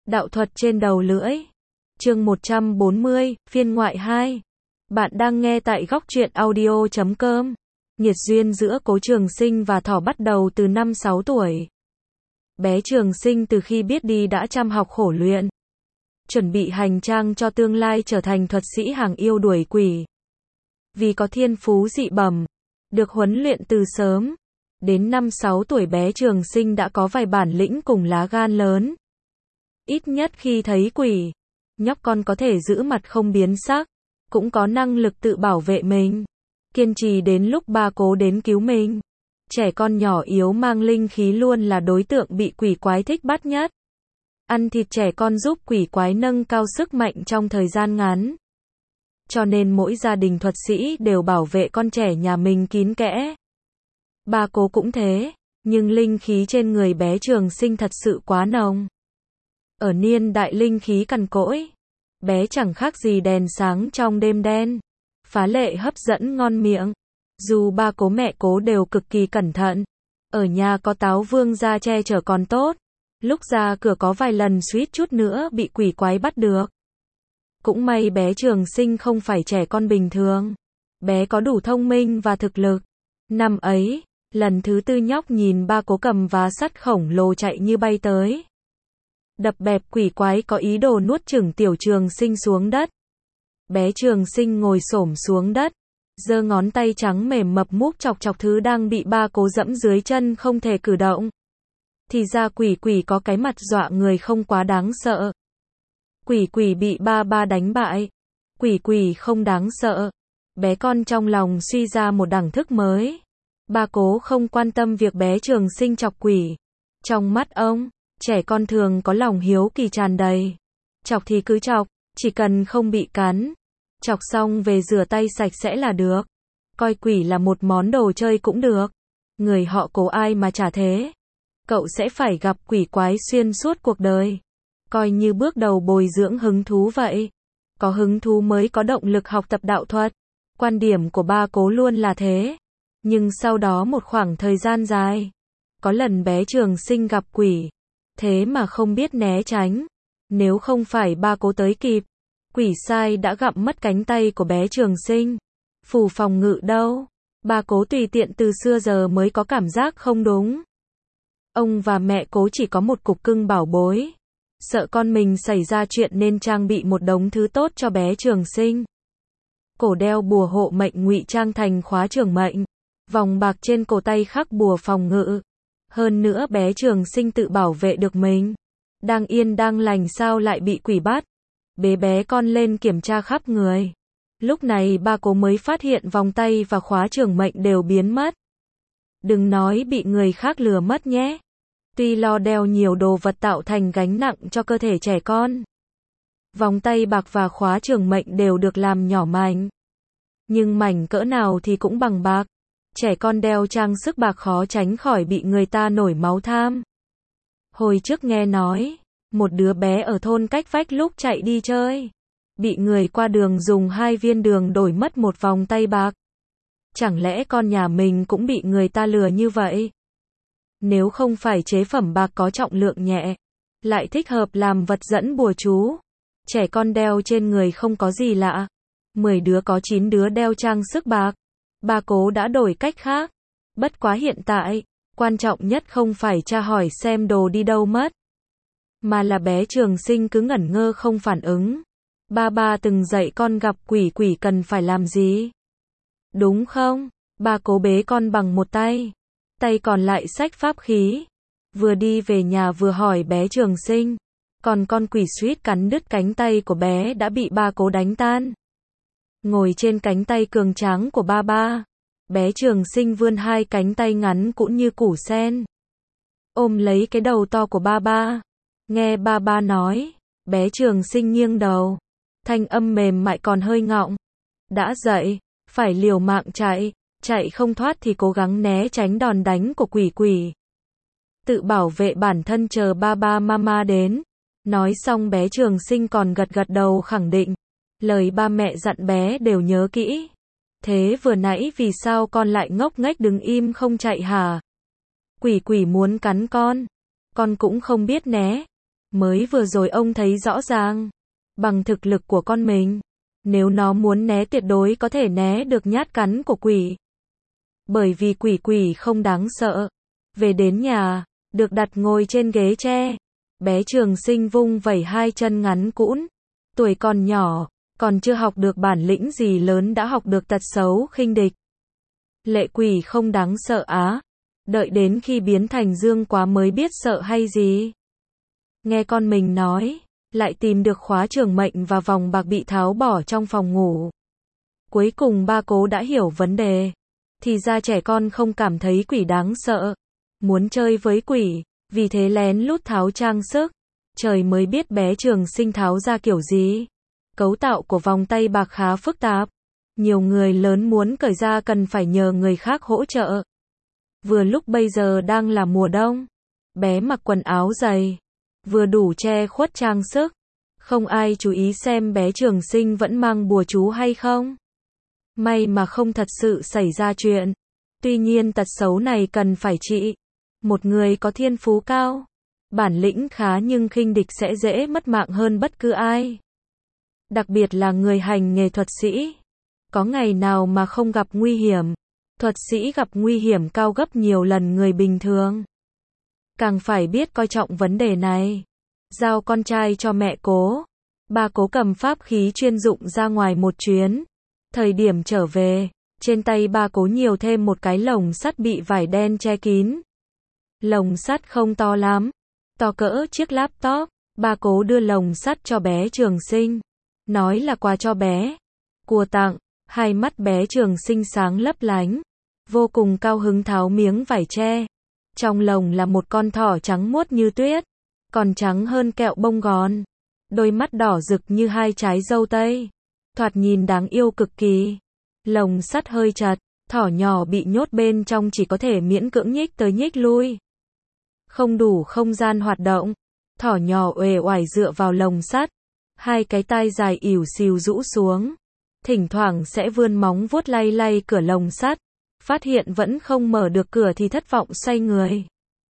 Đạo thuật trên đầu lưỡi. Chương 140, phiên ngoại 2. Bạn đang nghe tại góc truyện audio.com. Nghiệt duyên giữa Cố Trường Sinh và thỏ bắt đầu từ năm 6 tuổi. Bé Trường Sinh từ khi biết đi đã chăm học khổ luyện, chuẩn bị hành trang cho tương lai trở thành thuật sĩ hàng yêu đuổi quỷ. Vì có thiên phú dị bẩm, được huấn luyện từ sớm, đến năm 6 tuổi bé Trường Sinh đã có vài bản lĩnh cùng lá gan lớn. Ít nhất khi thấy quỷ, nhóc con có thể giữ mặt không biến sắc, cũng có năng lực tự bảo vệ mình, kiên trì đến lúc ba Cố đến cứu mình. Trẻ con nhỏ yếu mang linh khí luôn là đối tượng bị quỷ quái thích bắt nhất. Ăn thịt trẻ con giúp quỷ quái nâng cao sức mạnh trong thời gian ngắn. Cho nên mỗi gia đình thuật sĩ đều bảo vệ con trẻ nhà mình kín kẽ. Ba Cố cũng thế, nhưng linh khí trên người bé Trường Sinh thật sự quá nồng. Ở niên đại linh khí cằn cỗi, bé chẳng khác gì đèn sáng trong đêm đen, phá lệ hấp dẫn ngon miệng. Dù ba Cố mẹ Cố đều cực kỳ cẩn thận, ở nhà có Táo Vương ra che chở còn tốt, lúc ra cửa có vài lần suýt chút nữa bị quỷ quái bắt được. Cũng may bé Trường Sinh không phải trẻ con bình thường, bé có đủ thông minh và thực lực. Năm ấy, lần thứ tư nhóc nhìn ba Cố cầm vá sắt khổng lồ chạy như bay tới, đập bẹp quỷ quái có ý đồ nuốt chửng tiểu Trường Sinh xuống đất. Bé Trường Sinh ngồi xổm xuống đất, giơ ngón tay trắng mềm mập múp chọc chọc thứ đang bị ba Cố dẫm dưới chân không thể cử động. Thì ra quỷ có cái mặt dọa người không quá đáng sợ. Quỷ bị ba đánh bại, quỷ không đáng sợ. Bé con trong lòng suy ra một đẳng thức mới. Ba Cố không quan tâm việc bé Trường Sinh chọc quỷ. Trong mắt ông, trẻ con thường có lòng hiếu kỳ tràn đầy. Chọc thì cứ chọc, chỉ cần không bị cắn. Chọc xong về rửa tay sạch sẽ là được. Coi quỷ là một món đồ chơi cũng được. Người họ Cố ai mà chả thế. Cậu sẽ phải gặp quỷ quái xuyên suốt cuộc đời. Coi như bước đầu bồi dưỡng hứng thú vậy. Có hứng thú mới có động lực học tập đạo thuật. Quan điểm của ba Cố luôn là thế. Nhưng sau đó một khoảng thời gian dài, có lần bé Trường Sinh gặp quỷ, thế mà không biết né tránh. Nếu không phải ba Cố tới kịp, quỷ sai đã gặm mất cánh tay của bé Trường Sinh. Phù phòng ngự đâu? Ba Cố tùy tiện từ xưa giờ mới có cảm giác không đúng. Ông và mẹ Cố chỉ có một cục cưng bảo bối. Sợ con mình xảy ra chuyện nên trang bị một đống thứ tốt cho bé Trường Sinh. Cổ đeo bùa hộ mệnh ngụy trang thành khóa trường mệnh. Vòng bạc trên cổ tay khắc bùa phòng ngự. Hơn nữa bé Trường Sinh tự bảo vệ được mình. Đang yên đang lành sao lại bị quỷ bắt. Bế bé con lên kiểm tra khắp người. Lúc này ba Cố mới phát hiện vòng tay và khóa trường mệnh đều biến mất. Đừng nói bị người khác lừa mất nhé. Tuy lo đeo nhiều đồ vật tạo thành gánh nặng cho cơ thể trẻ con, vòng tay bạc và khóa trường mệnh đều được làm nhỏ mảnh. Nhưng mảnh cỡ nào thì cũng bằng bạc. Trẻ con đeo trang sức bạc khó tránh khỏi bị người ta nổi máu tham. Hồi trước nghe nói, một đứa bé ở thôn cách vách lúc chạy đi chơi, bị người qua đường dùng 2 viên đường đổi mất một vòng tay bạc. Chẳng lẽ con nhà mình cũng bị người ta lừa như vậy? Nếu không phải chế phẩm bạc có trọng lượng nhẹ, lại thích hợp làm vật dẫn bùa chú, trẻ con đeo trên người không có gì lạ. 10 đứa có 9 đứa đeo trang sức bạc. Ba Cố đã đổi cách khác. Bất quá hiện tại, quan trọng nhất không phải tra hỏi xem đồ đi đâu mất, mà là bé Trường Sinh cứ ngẩn ngơ không phản ứng. Ba từng dạy con gặp quỷ cần phải làm gì, đúng không? Ba Cố bế con bằng một tay, tay còn lại xách pháp khí. Vừa đi về nhà vừa hỏi bé Trường Sinh. Còn con quỷ suýt cắn đứt cánh tay của bé đã bị ba Cố đánh tan. Ngồi trên cánh tay cường tráng của ba, bé Trường Sinh vươn 2 cánh tay ngắn cũng như củ sen, ôm lấy cái đầu to của ba. Nghe ba nói, bé Trường Sinh nghiêng đầu, thanh âm mềm mại còn hơi ngọng. Đã dậy, phải liều mạng chạy không thoát thì cố gắng né tránh đòn đánh của quỷ. Tự bảo vệ bản thân chờ ba mama đến. Nói xong bé Trường Sinh còn gật đầu khẳng định. Lời ba mẹ dặn bé đều nhớ kỹ. Thế vừa nãy vì sao con lại ngốc nghếch đứng im không chạy hả? Quỷ muốn cắn con cũng không biết né. Mới vừa rồi ông thấy rõ ràng, bằng thực lực của con mình, nếu nó muốn né tuyệt đối có thể né được nhát cắn của quỷ. Bởi vì quỷ không đáng sợ. Về đến nhà, được đặt ngồi trên ghế tre, bé Trường Sinh vung vẩy hai chân ngắn cũn, tuổi còn nhỏ, còn chưa học được bản lĩnh gì lớn đã học được tật xấu khinh địch. Lệ quỷ không đáng sợ á, đợi đến khi biến thành dương quá mới biết sợ hay gì. Nghe con mình nói, lại tìm được khóa trường mệnh và vòng bạc bị tháo bỏ trong phòng ngủ. Cuối cùng ba cố đã hiểu vấn đề. Thì ra trẻ con không cảm thấy quỷ đáng sợ, muốn chơi với quỷ, vì thế lén lút tháo trang sức. Trời mới biết bé Trường Sinh tháo ra kiểu gì. Cấu tạo của vòng tay bạc khá phức tạp. Nhiều người lớn muốn cởi ra cần phải nhờ người khác hỗ trợ. Vừa lúc bây giờ đang là mùa đông. Bé mặc quần áo dày, vừa đủ che khuất trang sức. Không ai chú ý xem bé Trường Sinh vẫn mang bùa chú hay không. May mà không thật sự xảy ra chuyện. Tuy nhiên tật xấu này cần phải trị. Một người có thiên phú cao, bản lĩnh khá nhưng khinh địch sẽ dễ mất mạng hơn bất cứ ai. Đặc biệt là người hành nghề thuật sĩ. Có ngày nào mà không gặp nguy hiểm. Thuật sĩ gặp nguy hiểm cao gấp nhiều lần người bình thường. Càng phải biết coi trọng vấn đề này. Giao con trai cho mẹ cố. Ba cố cầm pháp khí chuyên dụng ra ngoài một chuyến. Thời điểm trở về, trên tay ba cố nhiều thêm một cái lồng sắt bị vải đen che kín. Lồng sắt không to lắm, to cỡ chiếc laptop. Ba cố đưa lồng sắt cho bé Trường Sinh, nói là quà cho bé. Quà tặng, hai mắt bé Trường Sinh sáng lấp lánh, vô cùng cao hứng tháo miếng vải che. Trong lồng là một con thỏ trắng muốt như tuyết, còn trắng hơn kẹo bông gòn. Đôi mắt đỏ rực như hai trái dâu tây. Thoạt nhìn đáng yêu cực kỳ. Lồng sắt hơi chặt, thỏ nhỏ bị nhốt bên trong chỉ có thể miễn cưỡng nhích tới nhích lui. Không đủ không gian hoạt động. Thỏ nhỏ uể oải dựa vào lồng sắt. Hai cái tai dài ỉu xìu rũ xuống. Thỉnh thoảng sẽ vươn móng vuốt lay lay cửa lồng sắt. Phát hiện vẫn không mở được cửa thì thất vọng xoay người.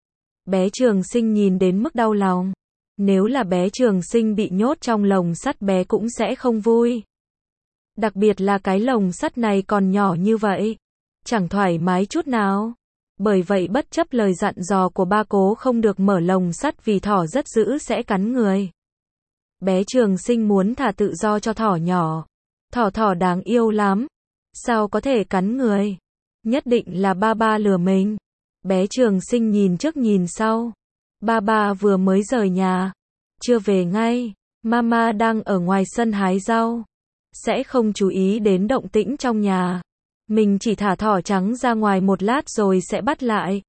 Bé Trường Sinh nhìn đến mức đau lòng. Nếu là bé Trường Sinh bị nhốt trong lồng sắt bé cũng sẽ không vui. Đặc biệt là cái lồng sắt này còn nhỏ như vậy. Chẳng thoải mái chút nào. Bởi vậy bất chấp lời dặn dò của ba cố không được mở lồng sắt vì thỏ rất dữ sẽ cắn người. Bé Trường Sinh muốn thả tự do cho thỏ nhỏ. Thỏ đáng yêu lắm. Sao có thể cắn người? Nhất định là ba lừa mình. Bé Trường Sinh nhìn trước nhìn sau. Ba vừa mới rời nhà. Chưa về ngay. Mama đang ở ngoài sân hái rau. Sẽ không chú ý đến động tĩnh trong nhà. Mình chỉ thả thỏ trắng ra ngoài một lát rồi sẽ bắt lại.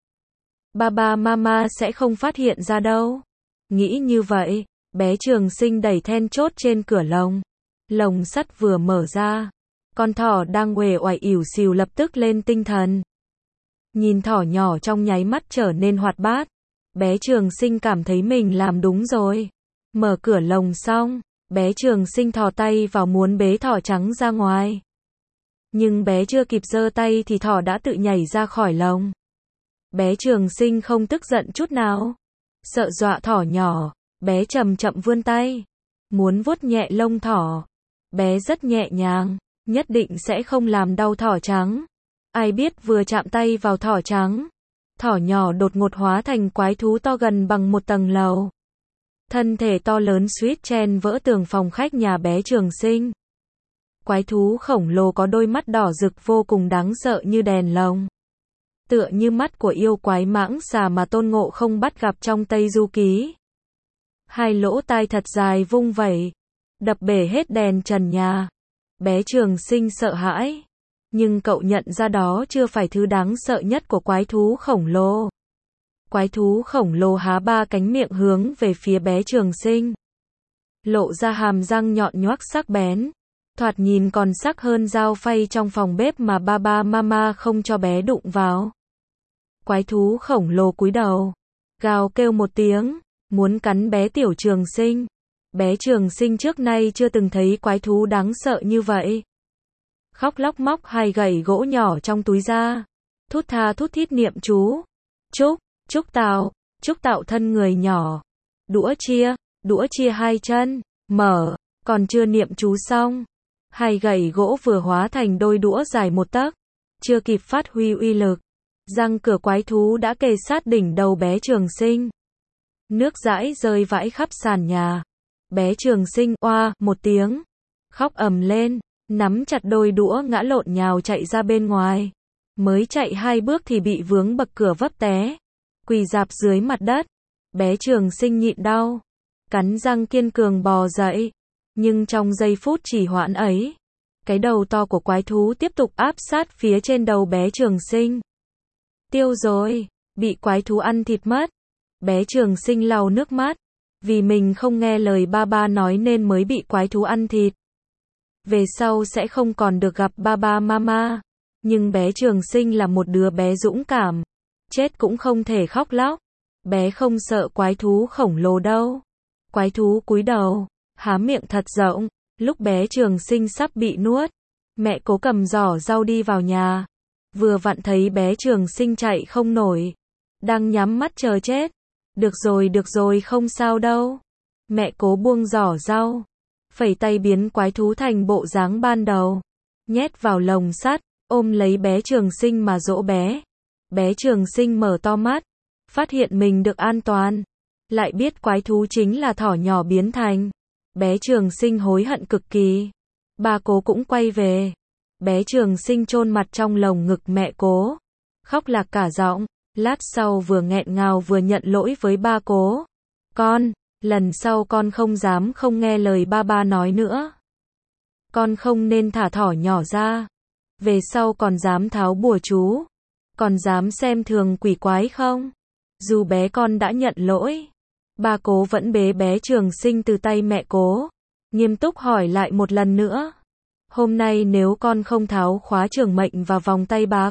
Mama sẽ không phát hiện ra đâu. Nghĩ như vậy, bé Trường Sinh đẩy then chốt trên cửa lồng. Lồng sắt vừa mở ra. Con thỏ đang uể oải ỉu xìu lập tức lên tinh thần. Nhìn thỏ nhỏ trong nháy mắt trở nên hoạt bát. Bé Trường Sinh cảm thấy mình làm đúng rồi. Mở cửa lồng xong, bé Trường Sinh thò tay vào muốn bế thỏ trắng ra ngoài. Nhưng bé chưa kịp giơ tay thì thỏ đã tự nhảy ra khỏi lồng. Bé Trường Sinh không tức giận chút nào. Sợ dọa thỏ nhỏ, bé chậm chậm vươn tay. Muốn vuốt nhẹ lông thỏ. Bé rất nhẹ nhàng, nhất định sẽ không làm đau thỏ trắng. Ai biết vừa chạm tay vào thỏ trắng. Thỏ nhỏ đột ngột hóa thành quái thú to gần bằng một tầng lầu. Thân thể to lớn suýt chen vỡ tường phòng khách nhà bé Trường Sinh. Quái thú khổng lồ có đôi mắt đỏ rực vô cùng đáng sợ như đèn lồng. Tựa như mắt của yêu quái mãng xà mà Tôn Ngộ Không bắt gặp trong Tây Du Ký. Hai lỗ tai thật dài vung vẩy, đập bể hết đèn trần nhà. Bé Trường Sinh sợ hãi. Nhưng cậu nhận ra đó chưa phải thứ đáng sợ nhất của quái thú khổng lồ. Quái thú khổng lồ há ba cánh miệng hướng về phía bé Trường Sinh. Lộ ra hàm răng nhọn nhoác sắc bén. Thoạt nhìn còn sắc hơn dao phay trong phòng bếp mà mama không cho bé đụng vào. Quái thú khổng lồ cúi đầu, gào kêu một tiếng, muốn cắn bé tiểu Trường Sinh. Bé Trường Sinh trước nay chưa từng thấy quái thú đáng sợ như vậy. Khóc lóc móc hai gậy gỗ nhỏ trong túi ra. Thút tha thút thít niệm chú. Chúc tạo thân người nhỏ. đũa chia hai chân, mở, còn chưa niệm chú xong. Hai gậy gỗ vừa hóa thành đôi đũa dài 1 tấc, chưa kịp phát huy uy lực. Răng cửa quái thú đã kề sát đỉnh đầu bé Trường Sinh. Nước dãi rơi vãi khắp sàn nhà. Bé Trường Sinh oa một tiếng, khóc ầm lên, nắm chặt đôi đũa ngã lộn nhào chạy ra bên ngoài. Mới chạy 2 bước thì bị vướng bậc cửa vấp té, quỳ rạp dưới mặt đất. Bé Trường Sinh nhịn đau, cắn răng kiên cường bò dậy, nhưng trong giây phút trì hoãn ấy, cái đầu to của quái thú tiếp tục áp sát phía trên đầu bé Trường Sinh. Tiêu rồi, bị quái thú ăn thịt mất. Bé Trường Sinh lau nước mắt, vì mình không nghe lời ba ba nói nên mới bị quái thú ăn thịt. Về sau sẽ không còn được gặp ba ba mama. Nhưng bé Trường Sinh là một đứa bé dũng cảm, chết cũng không thể khóc lóc. Bé không sợ quái thú khổng lồ đâu. Quái thú cúi đầu, há miệng thật rộng. Lúc bé Trường Sinh sắp bị nuốt, mẹ Cố cầm giỏ rau đi vào nhà. Vừa vặn thấy bé Trường Sinh chạy không nổi, đang nhắm mắt chờ chết. Được rồi, không sao đâu. Mẹ Cố buông giỏ rau, phẩy tay biến quái thú thành bộ dáng ban đầu, nhét vào lồng sắt, ôm lấy bé Trường Sinh mà dỗ bé. Bé Trường Sinh mở to mắt, phát hiện mình được an toàn, lại biết quái thú chính là thỏ nhỏ biến thành. Bé Trường Sinh hối hận cực kỳ. Ba Cố cũng quay về. Bé Trường Sinh chôn mặt trong lồng ngực mẹ Cố, khóc lạc cả giọng. Lát sau vừa nghẹn ngào vừa nhận lỗi với ba Cố. Con, lần sau con không dám không nghe lời ba ba nói nữa. Con không nên thả thỏ nhỏ ra. Về sau còn dám tháo bùa chú, còn dám xem thường quỷ quái không? Dù bé con đã nhận lỗi, ba Cố vẫn bế bé Trường Sinh từ tay mẹ Cố, nghiêm túc hỏi lại một lần nữa. Hôm nay nếu con không tháo khóa trường mệnh và vòng tay bạc,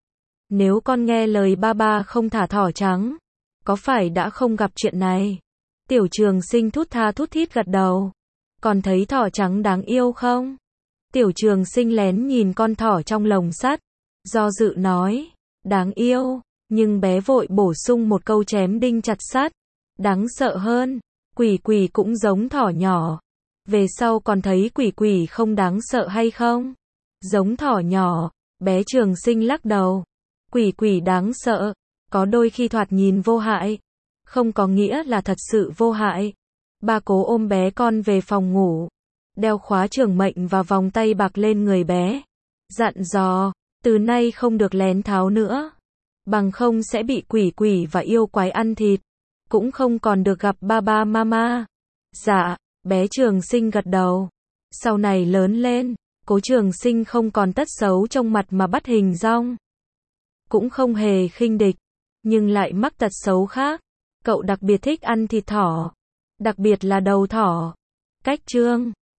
nếu con nghe lời ba ba không thả thỏ trắng, có phải đã không gặp chuyện này? Tiểu Trường Sinh thút tha thút thít gật đầu. Còn thấy thỏ trắng đáng yêu không? Tiểu Trường Sinh lén nhìn con thỏ trong lồng sắt, do dự nói, đáng yêu, nhưng bé vội bổ sung một câu chém đinh chặt sắt, đáng sợ hơn, quỷ quỷ cũng giống thỏ nhỏ. Về sau còn thấy quỷ quỷ không đáng sợ hay không? Giống thỏ nhỏ, bé Trường Sinh lắc đầu. Quỷ quỷ đáng sợ, có đôi khi thoạt nhìn vô hại, không có nghĩa là thật sự vô hại. Ba Cố ôm bé con về phòng ngủ, đeo khóa trường mệnh và vòng tay bạc lên người bé, dặn dò, từ nay không được lén tháo nữa, bằng không sẽ bị quỷ quỷ và yêu quái ăn thịt, cũng không còn được gặp ba ba mama. Dạ, bé Trường Sinh gật đầu. Sau này lớn lên, Cố Trường Sinh không còn tất xấu trong mặt mà bắt hình dong, cũng không hề khinh địch, nhưng lại mắc tật xấu khác. Cậu đặc biệt thích ăn thịt thỏ, đặc biệt là đầu thỏ. Cách chương